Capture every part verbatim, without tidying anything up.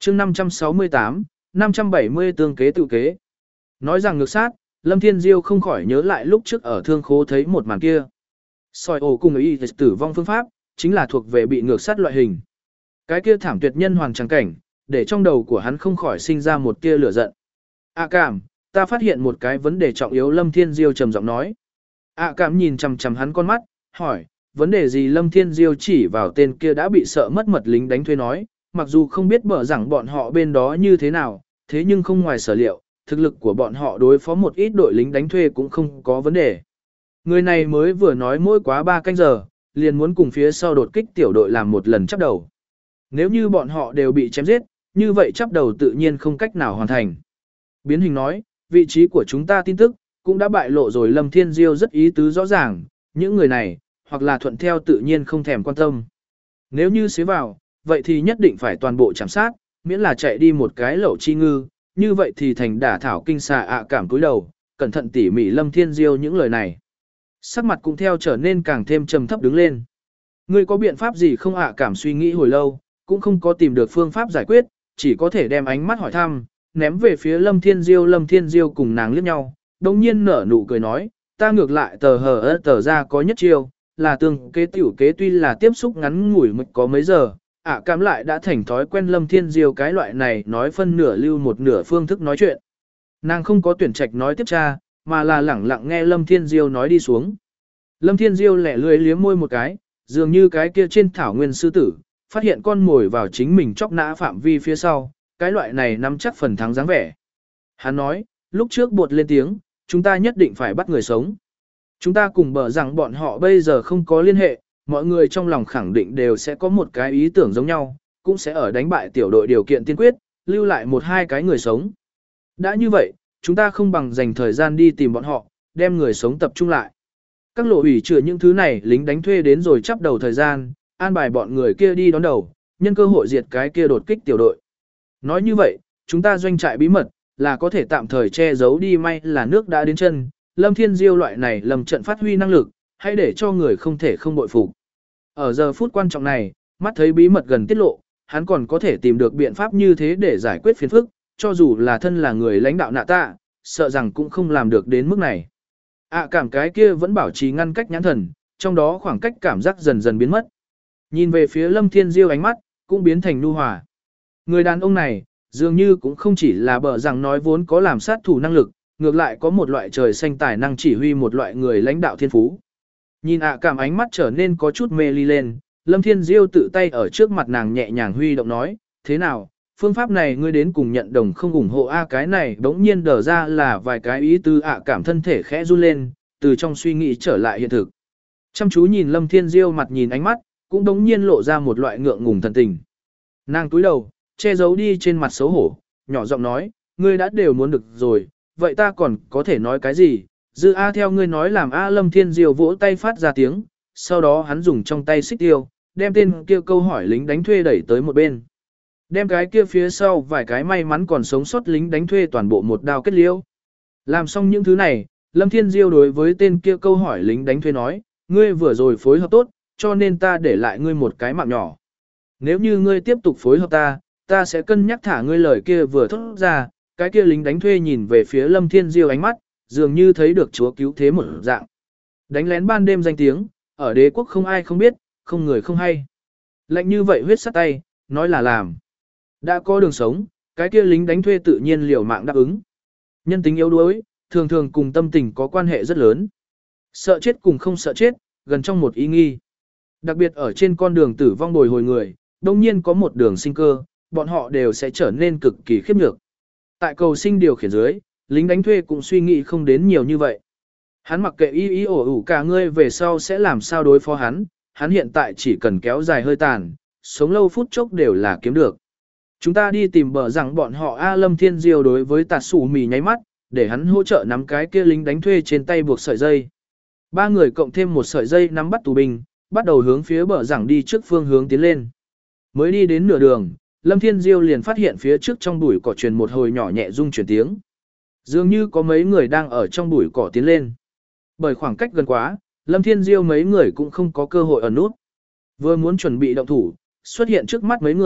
chương năm trăm sáu mươi tám, năm trăm bảy mươi tương kế tự kế. Nói rằng ngược sát, Lâm Thiên Diêu không khỏi nhớ lại lúc trước ở thương khố thấy một màn kia. Soi ổ cùng y tử vong phương pháp, chính là thuộc về bị ngược sát loại hình. Cái kia thảm tuyệt nhân hoàng trắng cảnh, để trong đầu của hắn không khỏi sinh ra một tia lửa giận. À cảm, ta phát hiện một cái vấn đề trọng yếu, Lâm Thiên Diêu trầm giọng nói. À cảm nhìn chằm chằm hắn con mắt, hỏi, vấn đề gì? Lâm Thiên Diêu chỉ vào tên kia đã bị sợ mất mật lính đánh thuê nói, mặc dù không biết bở rằng bọn họ bên đó như thế nào, thế nhưng không ngoài sở liệu, thực lực của bọn họ đối phó một ít đội lính đánh thuê cũng không có vấn đề. Người này mới vừa nói mỗi quá ba canh giờ, liền muốn cùng phía sau đột kích tiểu đội làm một lần chắp đầu. Nếu như bọn họ đều bị chém giết, như vậy chắp đầu tự nhiên không cách nào hoàn thành. Biến hình nói, vị trí của chúng ta tin tức, cũng đã bại lộ rồi. Lâm Thiên Diêu rất ý tứ rõ ràng, những người này, hoặc là thuận theo tự nhiên không thèm quan tâm. Nếu như xế vào, vậy thì nhất định phải toàn bộ chạm sát, miễn là chạy đi một cái lẩu chi ngư, như vậy thì thành đả thảo kinh xà. ạ cảm cúi đầu, cẩn thận tỉ mỉ Lâm Thiên Diêu những lời này. Sắc mặt cũng theo trở nên càng thêm trầm thấp đứng lên. Ngươi có biện pháp gì không? ạ cảm suy nghĩ hồi lâu, cũng không có tìm được phương pháp giải quyết, chỉ có thể đem ánh mắt hỏi thăm, ném về phía Lâm Thiên Diêu. Lâm Thiên Diêu cùng nàng liếc nhau, đồng nhiên nở nụ cười nói, ta ngược lại tờ hờ ớt tờ ra có nhất chiêu, là tương kế tiểu kế. Tuy là tiếp xúc ngắn ngủi mới có mấy giờ, ạ cảm lại đã thành thói quen Lâm Thiên Diêu cái loại này nói phân nửa lưu một nửa phương thức nói chuyện. Nàng không có tuyển trạch nói tiếp tra, mà là lẳng lặng nghe Lâm Thiên Diêu nói đi xuống. Lâm Thiên Diêu lẻ lưỡi liếm môi một cái, dường như cái kia trên thảo nguyên sư tử, phát hiện con mồi vào chính mình chóc nã phạm vi phía sau, cái loại này nắm chắc phần thắng dáng vẻ. Hắn nói, lúc trước bột lên tiếng, chúng ta nhất định phải bắt người sống. Chúng ta cùng bờ rằng bọn họ bây giờ không có liên hệ, mọi người trong lòng khẳng định đều sẽ có một cái ý tưởng giống nhau, cũng sẽ ở đánh bại tiểu đội điều kiện tiên quyết, lưu lại một hai cái người sống. Đã như vậy, chúng ta không bằng dành thời gian đi tìm bọn họ, đem người sống tập trung lại. Các lộ ủy chữa những thứ này lính đánh thuê đến rồi chắp đầu thời gian, an bài bọn người kia đi đón đầu, nhân cơ hội diệt cái kia đột kích tiểu đội. Nói như vậy, chúng ta doanh trại bí mật, là có thể tạm thời che giấu đi, may là nước đã đến chân. Lâm Thiên Diêu loại này lầm trận phát huy năng lực, hãy để cho người không thể không bội phục. Ở giờ phút quan trọng này, mắt thấy bí mật gần tiết lộ, hắn còn có thể tìm được biện pháp như thế để giải quyết phiền phức, cho dù là thân là người lãnh đạo nạ tạ, sợ rằng cũng không làm được đến mức này. À cảm cái kia vẫn bảo trì ngăn cách nhãn thần, trong đó khoảng cách cảm giác dần dần biến mất. Nhìn về phía Lâm Thiên Diêu ánh mắt, cũng biến thành nhu hòa. Người đàn ông này, dường như cũng không chỉ là bở rằng nói vốn có làm sát thủ năng lực, ngược lại có một loại trời xanh tài năng chỉ huy một loại người lãnh đạo thiên phú. Nhìn ạ cảm ánh mắt trở nên có chút mê ly lên, Lâm Thiên Diêu tự tay ở trước mặt nàng nhẹ nhàng huy động nói, thế nào, phương pháp này ngươi đến cùng nhận đồng không ủng hộ a? Cái này đống nhiên đờ ra là vài cái ý tứ. ạ cảm thân thể khẽ run lên, từ trong suy nghĩ trở lại hiện thực. Chăm chú nhìn Lâm Thiên Diêu mặt nhìn ánh mắt, cũng đống nhiên lộ ra một loại ngượng ngùng thần tình. Nàng túi đầu, che giấu đi trên mặt xấu hổ, nhỏ giọng nói, ngươi đã đều muốn được rồi, vậy ta còn có thể nói cái gì? Dư A theo ngươi nói làm A. Lâm Thiên Diêu vỗ tay phát ra tiếng, sau đó hắn dùng trong tay xích tiêu, đem tên kia câu hỏi lính đánh thuê đẩy tới một bên. Đem cái kia phía sau vài cái may mắn còn sống sót lính đánh thuê toàn bộ một đao kết liễu. Làm xong những thứ này, Lâm Thiên Diêu đối với tên kia câu hỏi lính đánh thuê nói, ngươi vừa rồi phối hợp tốt, cho nên ta để lại ngươi một cái mạng nhỏ. Nếu như ngươi tiếp tục phối hợp ta, ta sẽ cân nhắc thả ngươi. Lời kia vừa thốt ra, cái kia lính đánh thuê nhìn về phía Lâm Thiên Diêu ánh mắt, dường như thấy được chúa cứu thế một dạng. Đánh lén ban đêm danh tiếng, ở đế quốc không ai không biết, không người không hay. Lạnh như vậy huyết sắt tay, nói là làm. Đã có đường sống, cái kia lính đánh thuê tự nhiên liều mạng đáp ứng. Nhân tính yếu đuối, thường thường cùng tâm tình có quan hệ rất lớn. Sợ chết cùng không sợ chết, gần trong một ý nghi. Đặc biệt ở trên con đường tử vong bồi hồi người, đông nhiên có một đường sinh cơ, bọn họ đều sẽ trở nên cực kỳ khiếp nhược. Tại cầu sinh điều khiển dưới, lính đánh thuê cũng suy nghĩ không đến nhiều như vậy. Hắn mặc kệ y y ổ ủ cả ngươi về sau sẽ làm sao đối phó hắn, hắn hiện tại chỉ cần kéo dài hơi tàn, sống lâu phút chốc đều là kiếm được. Chúng ta đi tìm bờ rằng bọn họ. A. Lâm Thiên Diêu đối với Tạt Sủ Mì nháy mắt, để hắn hỗ trợ nắm cái kia lính đánh thuê trên tay buộc sợi dây. Ba người cộng thêm một sợi dây nắm bắt tù binh, bắt đầu hướng phía bờ rằng đi trước phương hướng tiến lên. Mới đi đến nửa đường, Lâm Thiên Diêu liền phát hiện phía trước trong bụi cỏ truyền một hồi nhỏ nhẹ rung chuyển tiếng. Dường như có mấy người đang ở trong bụi cỏ tiến lên. Bởi khoảng cách gần quá, Lâm Thiên Diêu mấy người cũng không có cơ hội ẩn nút. Vừa muốn chuẩn bị động thủ, xuất hiện trước mắt mấy người,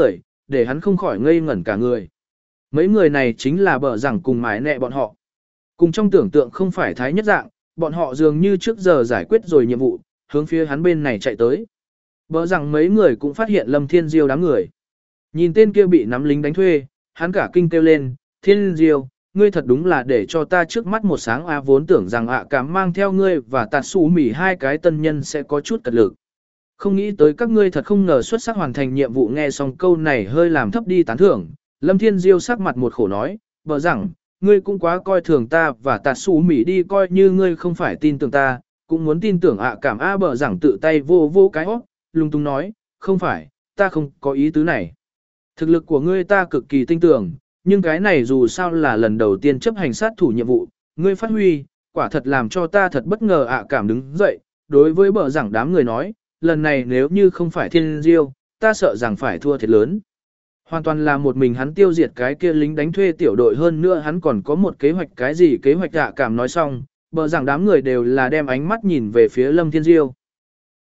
để hắn không khỏi ngây ngẩn cả người. Mấy người này chính là bờ rằng cùng mái nẹ bọn họ. Cùng trong tưởng tượng không phải thái nhất dạng, bọn họ dường như trước giờ giải quyết rồi nhiệm vụ, hướng phía hắn bên này chạy tới. Bờ rằng mấy người cũng phát hiện Lâm Thiên Diêu đám người. Nhìn tên kia bị nắm lính đánh thuê, hắn cả kinh kêu lên, Thiên Diêu, ngươi thật đúng là để cho ta trước mắt một sáng a vốn tưởng rằng ạ cảm mang theo ngươi và tạt xù mỉ hai cái tân nhân sẽ có chút cật lực. Không nghĩ tới các ngươi thật không ngờ xuất sắc hoàn thành nhiệm vụ. Nghe xong câu này hơi làm thấp đi tán thưởng, Lâm Thiên Diêu sắc mặt một khổ nói, bờ rằng, ngươi cũng quá coi thường ta và tạt xù mỉ đi, coi như ngươi không phải tin tưởng ta, cũng muốn tin tưởng ạ cảm a. Bờ rằng tự tay vô vô cái hót, lung tung nói, không phải, ta không có ý tứ này. Thực lực của ngươi ta cực kỳ tin tưởng, nhưng cái này dù sao là lần đầu tiên chấp hành sát thủ nhiệm vụ, ngươi phát huy, quả thật làm cho ta thật bất ngờ ạ cảm đứng dậy, đối với bờ rằng đám người nói, lần này nếu như không phải Thiên Diêu, ta sợ rằng phải thua thiệt lớn. Hoàn toàn là một mình hắn tiêu diệt cái kia lính đánh thuê tiểu đội, hơn nữa hắn còn có một kế hoạch. Cái gì kế hoạch ạ cảm nói xong, bờ rằng đám người đều là đem ánh mắt nhìn về phía Lâm Thiên Diêu.